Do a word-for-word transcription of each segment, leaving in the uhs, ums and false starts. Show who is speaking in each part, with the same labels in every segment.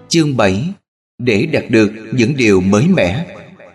Speaker 1: Chương bảy. Để đạt được những điều mới mẻ.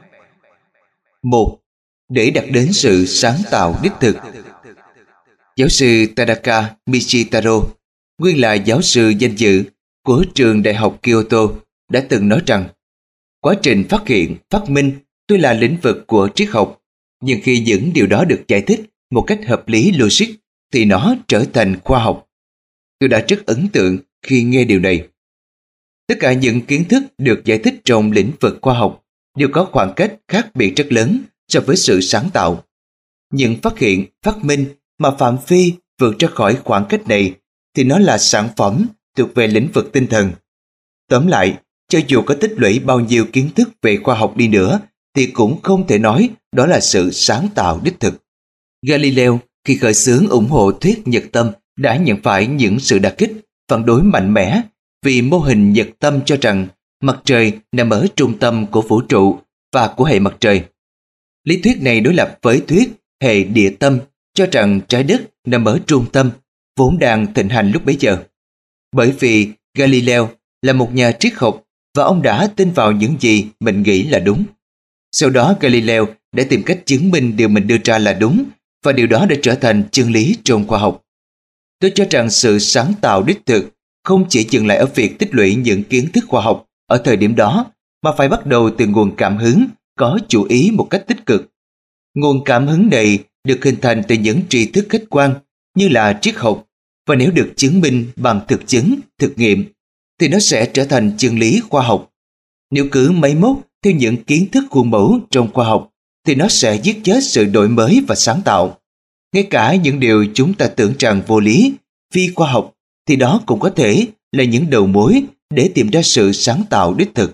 Speaker 1: Một. Để đạt đến sự sáng tạo đích thực. Giáo sư Tadaka Michitaro, nguyên là giáo sư danh dự của trường đại học Kyoto, đã từng nói rằng quá trình phát hiện, phát minh tuy là lĩnh vực của triết học, nhưng khi những điều đó được giải thích một cách hợp lý logic thì nó trở thành khoa học. Tôi đã rất ấn tượng khi nghe điều này. Tất cả những kiến thức được giải thích trong lĩnh vực khoa học đều có khoảng cách khác biệt rất lớn so với sự sáng tạo. Những phát hiện, phát minh mà phạm vi vượt ra khỏi khoảng cách này thì nó là sản phẩm thuộc về lĩnh vực tinh thần. Tóm lại, cho dù có tích lũy bao nhiêu kiến thức về khoa học đi nữa thì cũng không thể nói đó là sự sáng tạo đích thực. Galileo khi khởi xướng ủng hộ thuyết nhật tâm đã nhận phải những sự đả kích, phản đối mạnh mẽ vì mô hình nhật tâm cho rằng mặt trời nằm ở trung tâm của vũ trụ và của hệ mặt trời. Lý thuyết này đối lập với thuyết hệ địa tâm cho rằng trái đất nằm ở trung tâm, vốn đang thịnh hành lúc bấy giờ. Bởi vì Galileo là một nhà triết học và ông đã tin vào những gì mình nghĩ là đúng. Sau đó Galileo đã tìm cách chứng minh điều mình đưa ra là đúng, và điều đó đã trở thành chân lý trong khoa học. Tôi cho rằng sự sáng tạo đích thực không chỉ dừng lại ở việc tích lũy những kiến thức khoa học ở thời điểm đó, mà phải bắt đầu từ nguồn cảm hứng có chủ ý một cách tích cực. Nguồn cảm hứng này được hình thành từ những tri thức khách quan như là triết học, và nếu được chứng minh bằng thực chứng, thực nghiệm, thì nó sẽ trở thành chân lý khoa học. Nếu cứ máy móc theo những kiến thức khuôn mẫu trong khoa học, thì nó sẽ giết chết sự đổi mới và sáng tạo. Ngay cả những điều chúng ta tưởng rằng vô lý, phi khoa học, thì đó cũng có thể là những đầu mối để tìm ra sự sáng tạo đích thực.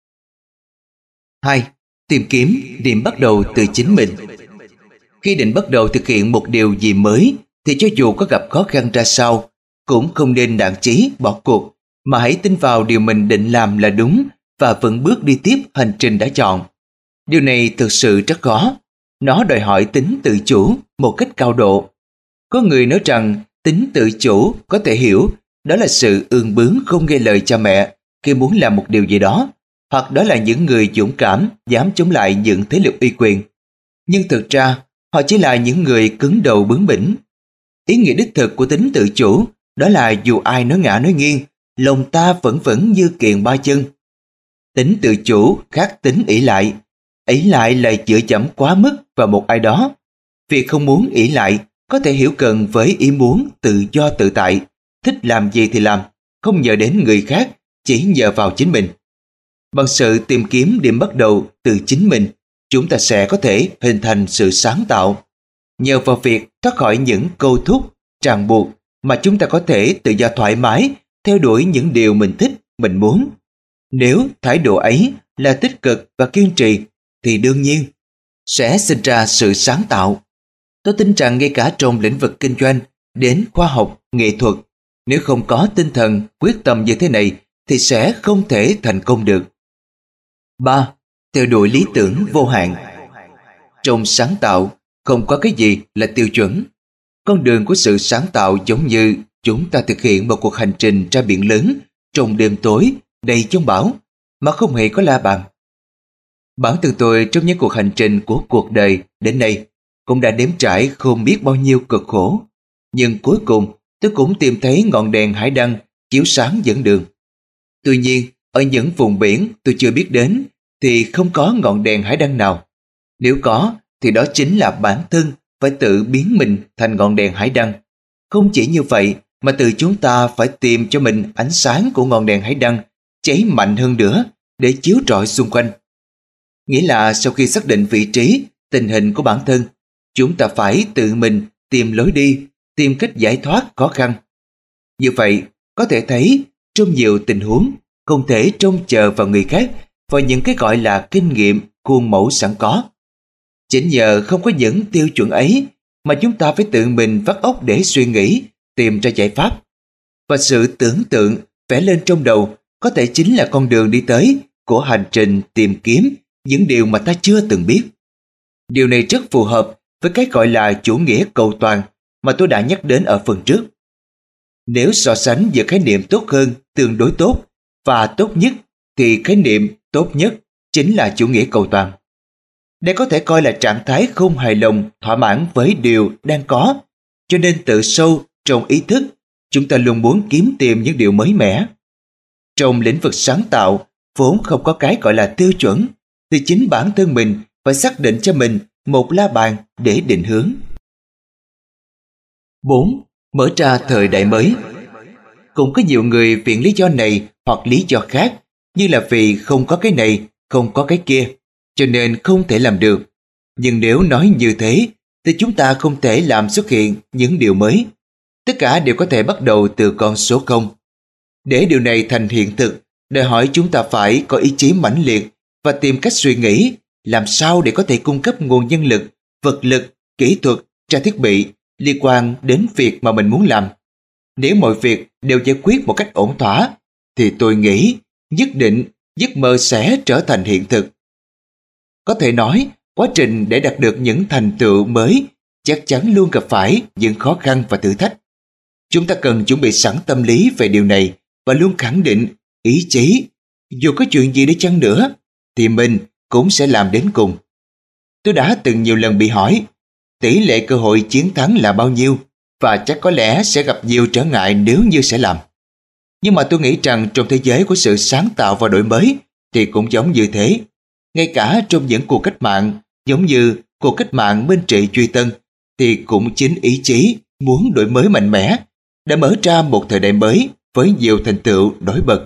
Speaker 1: Hai. Tìm kiếm điểm bắt đầu từ chính mình. Khi định bắt đầu thực hiện một điều gì mới, thì cho dù có gặp khó khăn ra sao, cũng không nên nản chí bỏ cuộc, mà hãy tin vào điều mình định làm là đúng và vững bước đi tiếp hành trình đã chọn. Điều này thực sự rất khó. Nó đòi hỏi tính tự chủ một cách cao độ. Có người nói rằng tính tự chủ có thể hiểu đó là sự ương bướng không nghe lời cha mẹ khi muốn làm một điều gì đó, hoặc đó là những người dũng cảm dám chống lại những thế lực uy quyền. Nhưng thực ra họ chỉ là những người cứng đầu bướng bỉnh. Ý nghĩa đích thực của tính tự chủ đó là dù ai nói ngã nói nghiêng, lòng ta vẫn vững như kiềng ba chân. Tính tự chủ khác tính ỷ lại. Ỷ lại là dựa dẫm quá mức vào một ai đó. Việc không muốn ỷ lại có thể hiểu cần với ý muốn tự do tự tại, thích làm gì thì làm, không nhờ đến người khác, chỉ nhờ vào chính mình. Bằng sự tìm kiếm điểm bắt đầu từ chính mình, chúng ta sẽ có thể hình thành sự sáng tạo. Nhờ vào việc thoát khỏi những câu thúc, ràng buộc mà chúng ta có thể tự do thoải mái theo đuổi những điều mình thích, mình muốn. Nếu thái độ ấy là tích cực và kiên trì, thì đương nhiên sẽ sinh ra sự sáng tạo. Tôi tin rằng ngay cả trong lĩnh vực kinh doanh đến khoa học, nghệ thuật, nếu không có tinh thần quyết tâm như thế này thì sẽ không thể thành công được. Ba. Theo đuổi lý tưởng vô hạn. Trong sáng tạo, không có cái gì là tiêu chuẩn. Con đường của sự sáng tạo giống như chúng ta thực hiện một cuộc hành trình ra biển lớn trong đêm tối đầy giông bão mà không hề có la bàn. Bản thân tôi trong những cuộc hành trình của cuộc đời đến nay cũng đã nếm trải không biết bao nhiêu cực khổ, nhưng cuối cùng tôi cũng tìm thấy ngọn đèn hải đăng chiếu sáng dẫn đường. Tuy nhiên, ở những vùng biển tôi chưa biết đến thì không có ngọn đèn hải đăng nào. Nếu có thì đó chính là bản thân phải tự biến mình thành ngọn đèn hải đăng. Không chỉ như vậy mà từ chúng ta phải tìm cho mình ánh sáng của ngọn đèn hải đăng cháy mạnh hơn nữa để chiếu rọi xung quanh. Nghĩa là sau khi xác định vị trí, tình hình của bản thân, chúng ta phải tự mình tìm lối đi, tìm cách giải thoát khó khăn. Như vậy, có thể thấy trong nhiều tình huống không thể trông chờ vào người khác và những cái gọi là kinh nghiệm khuôn mẫu sẵn có. Chính nhờ không có những tiêu chuẩn ấy mà chúng ta phải tự mình vắt óc để suy nghĩ, tìm ra giải pháp. Và sự tưởng tượng vẽ lên trong đầu có thể chính là con đường đi tới của hành trình tìm kiếm những điều mà ta chưa từng biết. Điều này rất phù hợp với cái gọi là chủ nghĩa cầu toàn mà tôi đã nhắc đến ở phần trước. Nếu so sánh giữa khái niệm tốt hơn, tương đối tốt, Và tốt nhất thì khái niệm tốt nhất chính là chủ nghĩa cầu toàn. Đây có thể coi là trạng thái không hài lòng, thỏa mãn với điều đang có, cho nên tự sâu trong ý thức, chúng ta luôn muốn kiếm tìm những điều mới mẻ. Trong lĩnh vực sáng tạo, vốn không có cái gọi là tiêu chuẩn, thì chính bản thân mình phải xác định cho mình một la bàn để định hướng. bốn. Mở ra thời đại mới. Cũng có nhiều người viện lý do này hoặc lý do khác, như là vì không có cái này, không có cái kia, cho nên không thể làm được. Nhưng nếu nói như thế, thì chúng ta không thể làm xuất hiện những điều mới. Tất cả đều có thể bắt đầu từ con số không. Để điều này thành hiện thực, đòi hỏi chúng ta phải có ý chí mãnh liệt và tìm cách suy nghĩ làm sao để có thể cung cấp nguồn nhân lực, vật lực, kỹ thuật, trang thiết bị liên quan đến việc mà mình muốn làm. Nếu mọi việc đều giải quyết một cách ổn thỏa, thì tôi nghĩ nhất định giấc mơ sẽ trở thành hiện thực. Có thể nói, quá trình để đạt được những thành tựu mới chắc chắn luôn gặp phải những khó khăn và thử thách. Chúng ta cần chuẩn bị sẵn tâm lý về điều này và luôn khẳng định ý chí, dù có chuyện gì đi chăng nữa, thì mình cũng sẽ làm đến cùng. Tôi đã từng nhiều lần bị hỏi, tỷ lệ cơ hội chiến thắng là bao nhiêu, và chắc có lẽ sẽ gặp nhiều trở ngại nếu như sẽ làm. Nhưng mà tôi nghĩ rằng trong thế giới của sự sáng tạo và đổi mới thì cũng giống như thế. Ngay cả trong những cuộc cách mạng, giống như cuộc cách mạng Minh Trị Duy Tân, thì cũng chính ý chí muốn đổi mới mạnh mẽ đã mở ra một thời đại mới với nhiều thành tựu nổi bật.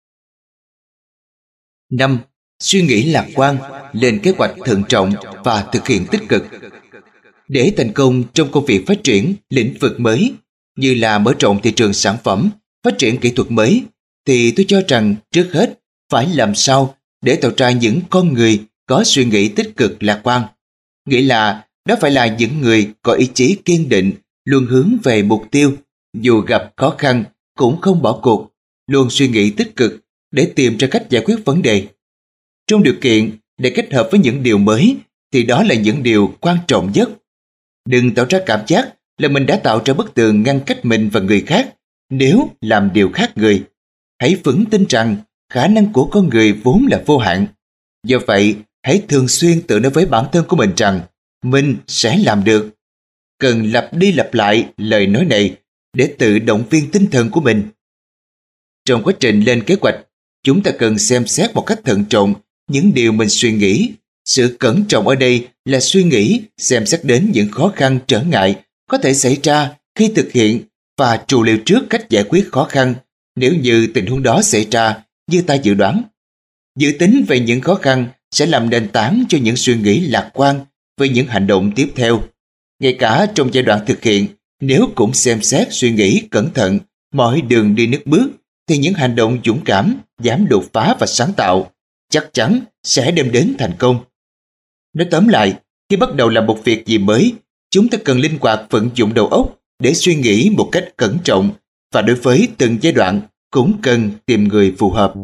Speaker 1: năm. Suy nghĩ lạc quan, lên kế hoạch thận trọng và thực hiện tích cực. Để thành công trong công việc phát triển lĩnh vực mới, như là mở rộng thị trường sản phẩm, phát triển kỹ thuật mới, thì tôi cho rằng trước hết phải làm sao để tạo ra những con người có suy nghĩ tích cực lạc quan. Nghĩa là đó phải là những người có ý chí kiên định, luôn hướng về mục tiêu, dù gặp khó khăn cũng không bỏ cuộc, luôn suy nghĩ tích cực để tìm ra cách giải quyết vấn đề. Trong điều kiện để kết hợp với những điều mới thì đó là những điều quan trọng nhất. Đừng tạo ra cảm giác là mình đã tạo ra bức tường ngăn cách mình và người khác nếu làm điều khác người. Hãy vững tin rằng khả năng của con người vốn là vô hạn. Do vậy, hãy thường xuyên tự nói với bản thân của mình rằng mình sẽ làm được. Cần lặp đi lặp lại lời nói này để tự động viên tinh thần của mình. Trong quá trình lên kế hoạch, chúng ta cần xem xét một cách thận trọng những điều mình suy nghĩ. Sự cẩn trọng ở đây là suy nghĩ, xem xét đến những khó khăn trở ngại có thể xảy ra khi thực hiện và trù liệu trước cách giải quyết khó khăn nếu như tình huống đó xảy ra như ta dự đoán. Dự tính về những khó khăn sẽ làm nền tảng cho những suy nghĩ lạc quan về những hành động tiếp theo. Ngay cả trong giai đoạn thực hiện, nếu cũng xem xét suy nghĩ cẩn thận mọi đường đi nước bước, thì những hành động dũng cảm, dám đột phá và sáng tạo chắc chắn sẽ đem đến thành công. Nói tóm lại, khi bắt đầu làm một việc gì mới, chúng ta cần linh hoạt vận dụng đầu óc để suy nghĩ một cách cẩn trọng, và đối với từng giai đoạn cũng cần tìm người phù hợp.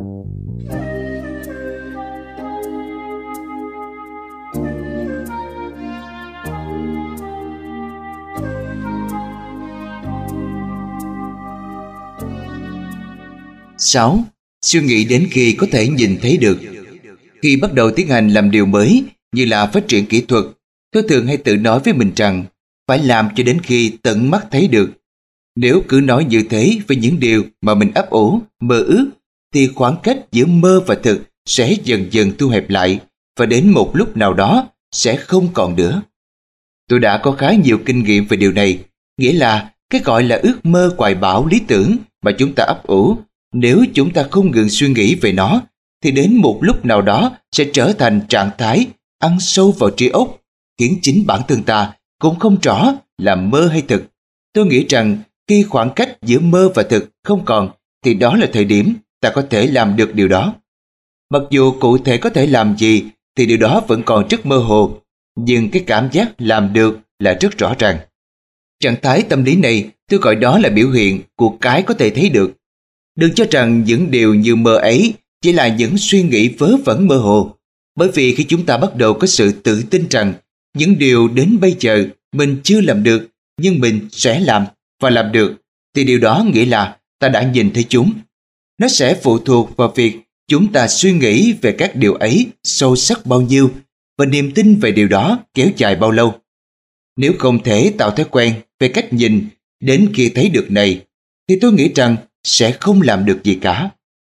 Speaker 1: sáu. Suy nghĩ đến khi có thể nhìn thấy được. Khi bắt đầu tiến hành làm điều mới như là phát triển kỹ thuật, tôi thường hay tự nói với mình rằng phải làm cho đến khi tận mắt thấy được. Nếu cứ nói như thế với những điều mà mình ấp ủ, mơ ước, thì khoảng cách giữa mơ và thực sẽ dần dần thu hẹp lại, và đến một lúc nào đó sẽ không còn nữa. Tôi đã có khá nhiều kinh nghiệm về điều này, nghĩa là cái gọi là ước mơ hoài bão lý tưởng mà chúng ta ấp ủ, nếu chúng ta không ngừng suy nghĩ về nó, thì đến một lúc nào đó sẽ trở thành trạng thái ăn sâu vào trí óc, khiến chính bản thân ta cũng không rõ là mơ hay thực. Tôi nghĩ rằng khi khoảng cách giữa mơ và thực không còn, thì đó là thời điểm ta có thể làm được điều đó. Mặc dù cụ thể có thể làm gì thì điều đó vẫn còn rất mơ hồ, nhưng cái cảm giác làm được là rất rõ ràng. Trạng thái tâm lý này tôi gọi đó là biểu hiện của cái có thể thấy được. Đừng cho rằng những điều như mơ ấy chỉ là những suy nghĩ vớ vẩn mơ hồ, bởi vì khi chúng ta bắt đầu có sự tự tin rằng những điều đến bây giờ mình chưa làm được nhưng mình sẽ làm và làm được, thì điều đó nghĩa là ta đã nhìn thấy chúng. Nó sẽ phụ thuộc vào việc chúng ta suy nghĩ về các điều ấy sâu sắc bao nhiêu và niềm tin về điều đó kéo dài bao lâu. Nếu không thể tạo thói quen về cách nhìn đến khi thấy được này, thì tôi nghĩ rằng sẽ không làm được gì cả.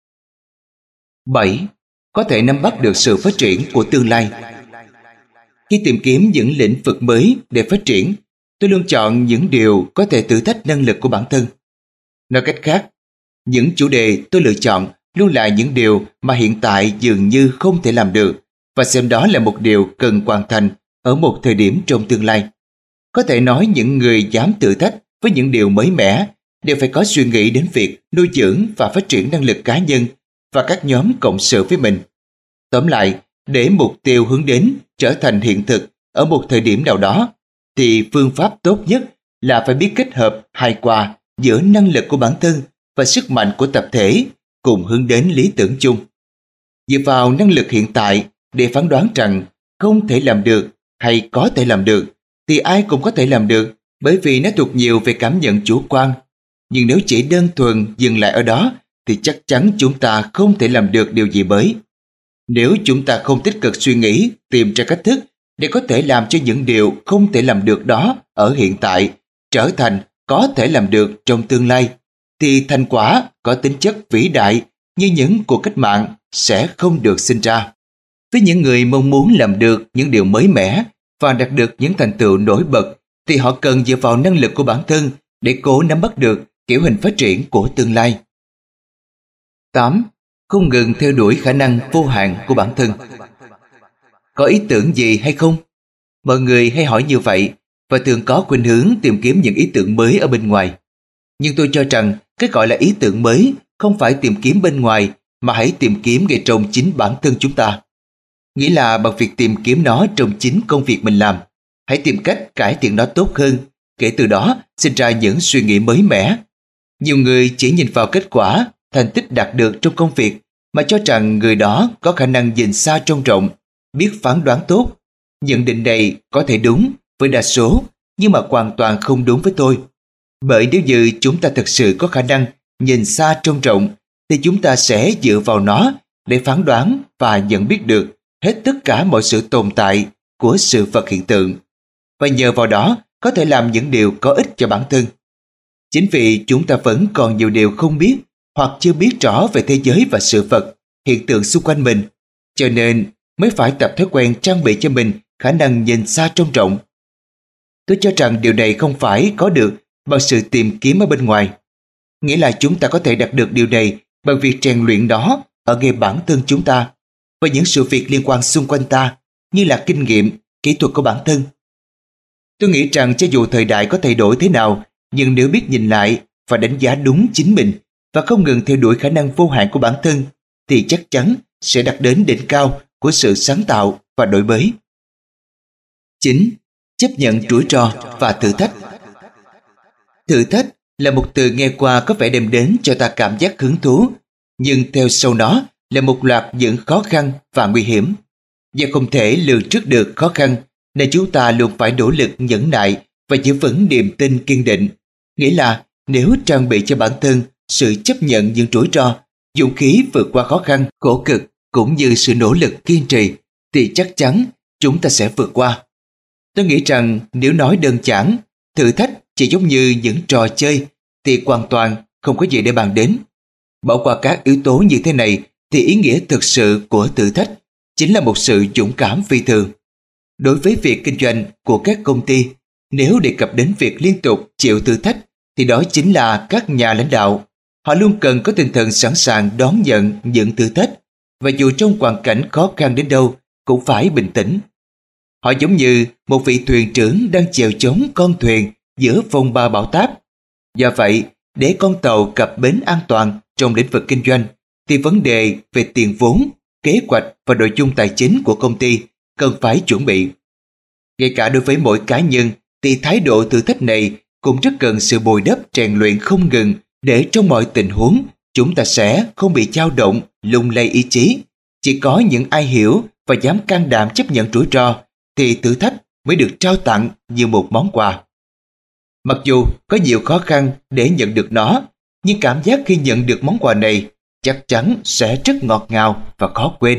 Speaker 1: bảy. Có thể nắm bắt được sự phát triển của tương lai. Khi tìm kiếm những lĩnh vực mới để phát triển, tôi luôn chọn những điều có thể thử thách năng lực của bản thân. Nói cách khác, những chủ đề tôi lựa chọn luôn là những điều mà hiện tại dường như không thể làm được và xem đó là một điều cần hoàn thành ở một thời điểm trong tương lai. Có thể nói những người dám thử thách với những điều mới mẻ đều phải có suy nghĩ đến việc nuôi dưỡng và phát triển năng lực cá nhân và các nhóm cộng sự với mình. Tóm lại, để mục tiêu hướng đến trở thành hiện thực ở một thời điểm nào đó, thì phương pháp tốt nhất là phải biết kết hợp hài hòa giữa năng lực của bản thân và sức mạnh của tập thể cùng hướng đến lý tưởng chung. Dựa vào năng lực hiện tại để phán đoán rằng không thể làm được hay có thể làm được, thì ai cũng có thể làm được, bởi vì nó thuộc nhiều về cảm nhận chủ quan. Nhưng nếu chỉ đơn thuần dừng lại ở đó, thì chắc chắn chúng ta không thể làm được điều gì mới. Nếu chúng ta không tích cực suy nghĩ, tìm ra cách thức để có thể làm cho những điều không thể làm được đó ở hiện tại trở thành có thể làm được trong tương lai, thì thành quả có tính chất vĩ đại như những cuộc cách mạng sẽ không được sinh ra. Với những người mong muốn làm được những điều mới mẻ và đạt được những thành tựu nổi bật, thì họ cần dựa vào năng lực của bản thân để cố nắm bắt được kiểu hình phát triển của tương lai. tám. Không ngừng theo đuổi khả năng vô hạn của bản thân. Có ý tưởng gì hay không? Mọi người hay hỏi như vậy và thường có khuynh hướng tìm kiếm những ý tưởng mới ở bên ngoài. Nhưng tôi cho rằng cái gọi là ý tưởng mới không phải tìm kiếm bên ngoài, mà hãy tìm kiếm ngay trong chính bản thân chúng ta. Nghĩa là bằng việc tìm kiếm nó trong chính công việc mình làm, hãy tìm cách cải thiện nó tốt hơn, kể từ đó sinh ra những suy nghĩ mới mẻ. Nhiều người chỉ nhìn vào kết quả, thành tích đạt được trong công việc mà cho rằng người đó có khả năng nhìn xa trông rộng, biết phán đoán tốt. Nhận định này có thể đúng với đa số, nhưng mà hoàn toàn không đúng với tôi. Bởi nếu như chúng ta thực sự có khả năng nhìn xa trông rộng, thì chúng ta sẽ dựa vào nó để phán đoán và nhận biết được hết tất cả mọi sự tồn tại của sự vật hiện tượng, và nhờ vào đó có thể làm những điều có ích cho bản thân. Chính vì chúng ta vẫn còn nhiều điều không biết hoặc chưa biết rõ về thế giới và sự vật, hiện tượng xung quanh mình, cho nên mới phải tập thói quen trang bị cho mình khả năng nhìn xa trông rộng. Tôi cho rằng điều này không phải có được bằng sự tìm kiếm ở bên ngoài. Nghĩa là chúng ta có thể đạt được điều này bằng việc rèn luyện đó ở ngay bản thân chúng ta và những sự việc liên quan xung quanh ta, như là kinh nghiệm, kỹ thuật của bản thân. Tôi nghĩ rằng cho dù thời đại có thay đổi thế nào, nhưng nếu biết nhìn lại và đánh giá đúng chính mình và không ngừng theo đuổi khả năng vô hạn của bản thân, thì chắc chắn sẽ đạt đến đỉnh cao của sự sáng tạo và đổi mới. chín. Chấp nhận rủi ro và thử thách. Thử thách là một từ nghe qua có vẻ đem đến cho ta cảm giác hứng thú, nhưng theo sau nó là một loạt những khó khăn và nguy hiểm. Do không thể lường trước được khó khăn, nên chúng ta luôn phải nỗ lực nhẫn nại và giữ vững niềm tin kiên định. Nghĩa là nếu trang bị cho bản thân sự chấp nhận những rủi ro, dũng khí vượt qua khó khăn, khổ cực cũng như sự nỗ lực kiên trì, thì chắc chắn chúng ta sẽ vượt qua. Tôi nghĩ rằng nếu nói đơn giản, thử thách chỉ giống như những trò chơi, thì hoàn toàn không có gì để bàn đến. Bỏ qua các yếu tố như thế này, thì ý nghĩa thực sự của thử thách chính là một sự dũng cảm phi thường. Đối với việc kinh doanh của các công ty, nếu đề cập đến việc liên tục chịu thử thách, thì đó chính là các nhà lãnh đạo. Họ luôn cần có tinh thần sẵn sàng đón nhận những thử thách, và dù trong hoàn cảnh khó khăn đến đâu cũng phải bình tĩnh. Họ giống như một vị thuyền trưởng đang chèo chống con thuyền giữa phong ba bão táp. Do vậy, để con tàu cập bến an toàn trong lĩnh vực kinh doanh, thì vấn đề về tiền vốn, kế hoạch và nội dung tài chính của công ty cần phải chuẩn bị. Ngay cả đối với mỗi cá nhân, thì thái độ thử thách này cũng rất cần sự bồi đắp rèn luyện không ngừng, để trong mọi tình huống chúng ta sẽ không bị dao động, lung lay ý chí. Chỉ có những ai hiểu và dám can đảm chấp nhận rủi ro, thì thử thách mới được trao tặng như một món quà. Mặc dù có nhiều khó khăn để nhận được nó, nhưng cảm giác khi nhận được món quà này chắc chắn sẽ rất ngọt ngào và khó quên.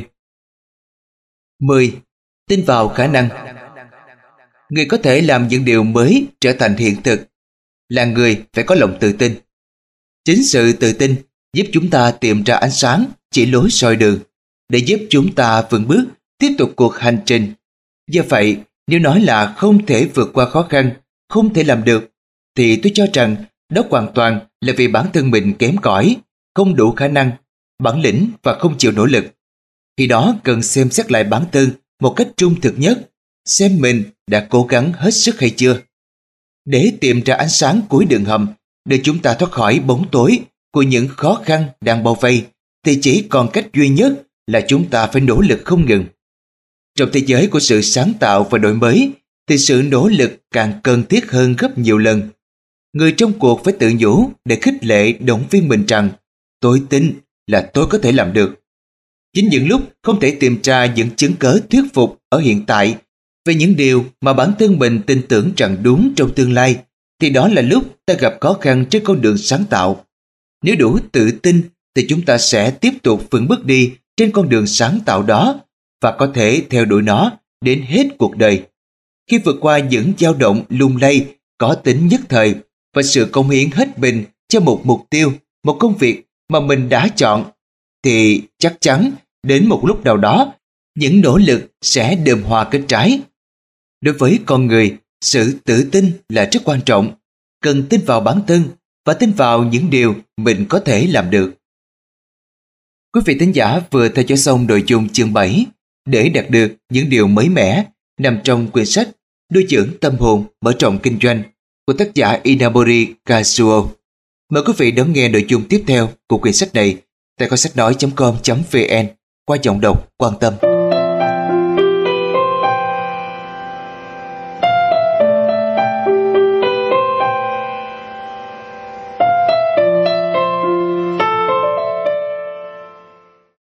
Speaker 1: mười. Tin vào khả năng. Người có thể làm những điều mới trở thành hiện thực là người phải có lòng tự tin. Chính sự tự tin giúp chúng ta tìm ra ánh sáng, chỉ lối soi đường, để giúp chúng ta vững bước tiếp tục cuộc hành trình. Do vậy, nếu nói là không thể vượt qua khó khăn, không thể làm được, thì tôi cho rằng đó hoàn toàn là vì bản thân mình kém cỏi, không đủ khả năng, bản lĩnh và không chịu nỗ lực. Khi đó cần xem xét lại bản thân một cách trung thực nhất, xem mình đã cố gắng hết sức hay chưa. Để tìm ra ánh sáng cuối đường hầm, để chúng ta thoát khỏi bóng tối của những khó khăn đang bao vây, thì chỉ còn cách duy nhất là chúng ta phải nỗ lực không ngừng. Trong thế giới của sự sáng tạo và đổi mới, thì sự nỗ lực càng cần thiết hơn gấp nhiều lần. Người trong cuộc phải tự nhủ để khích lệ động viên mình rằng tôi tin là tôi có thể làm được. Chính những lúc không thể tìm ra những chứng cớ thuyết phục ở hiện tại về những điều mà bản thân mình tin tưởng rằng đúng trong tương lai, thì đó là lúc ta gặp khó khăn trên con đường sáng tạo. Nếu đủ tự tin thì chúng ta sẽ tiếp tục vững bước đi trên con đường sáng tạo đó và có thể theo đuổi nó đến hết cuộc đời. Khi vượt qua những dao động lung lay có tính nhất thời và sự cống hiến hết mình cho một mục tiêu, một công việc mà mình đã chọn, thì chắc chắn đến một lúc nào đó những nỗ lực sẽ đơm hoa kết trái. Đối với con người, sự tự tin là rất quan trọng. Cần tin vào bản thân và tin vào những điều mình có thể làm được. Quý vị thính giả vừa theo dõi xong nội dung chương bảy để đạt được những điều mới mẻ nằm trong quyển sách Nuôi dưỡng tâm hồn mở rộng kinh doanh của tác giả Inamori Kazuo. Mời quý vị đón nghe nội dung tiếp theo của quyển sách này tại kho sách nói chấm com chấm vn qua giọng đọc Quan Tâm.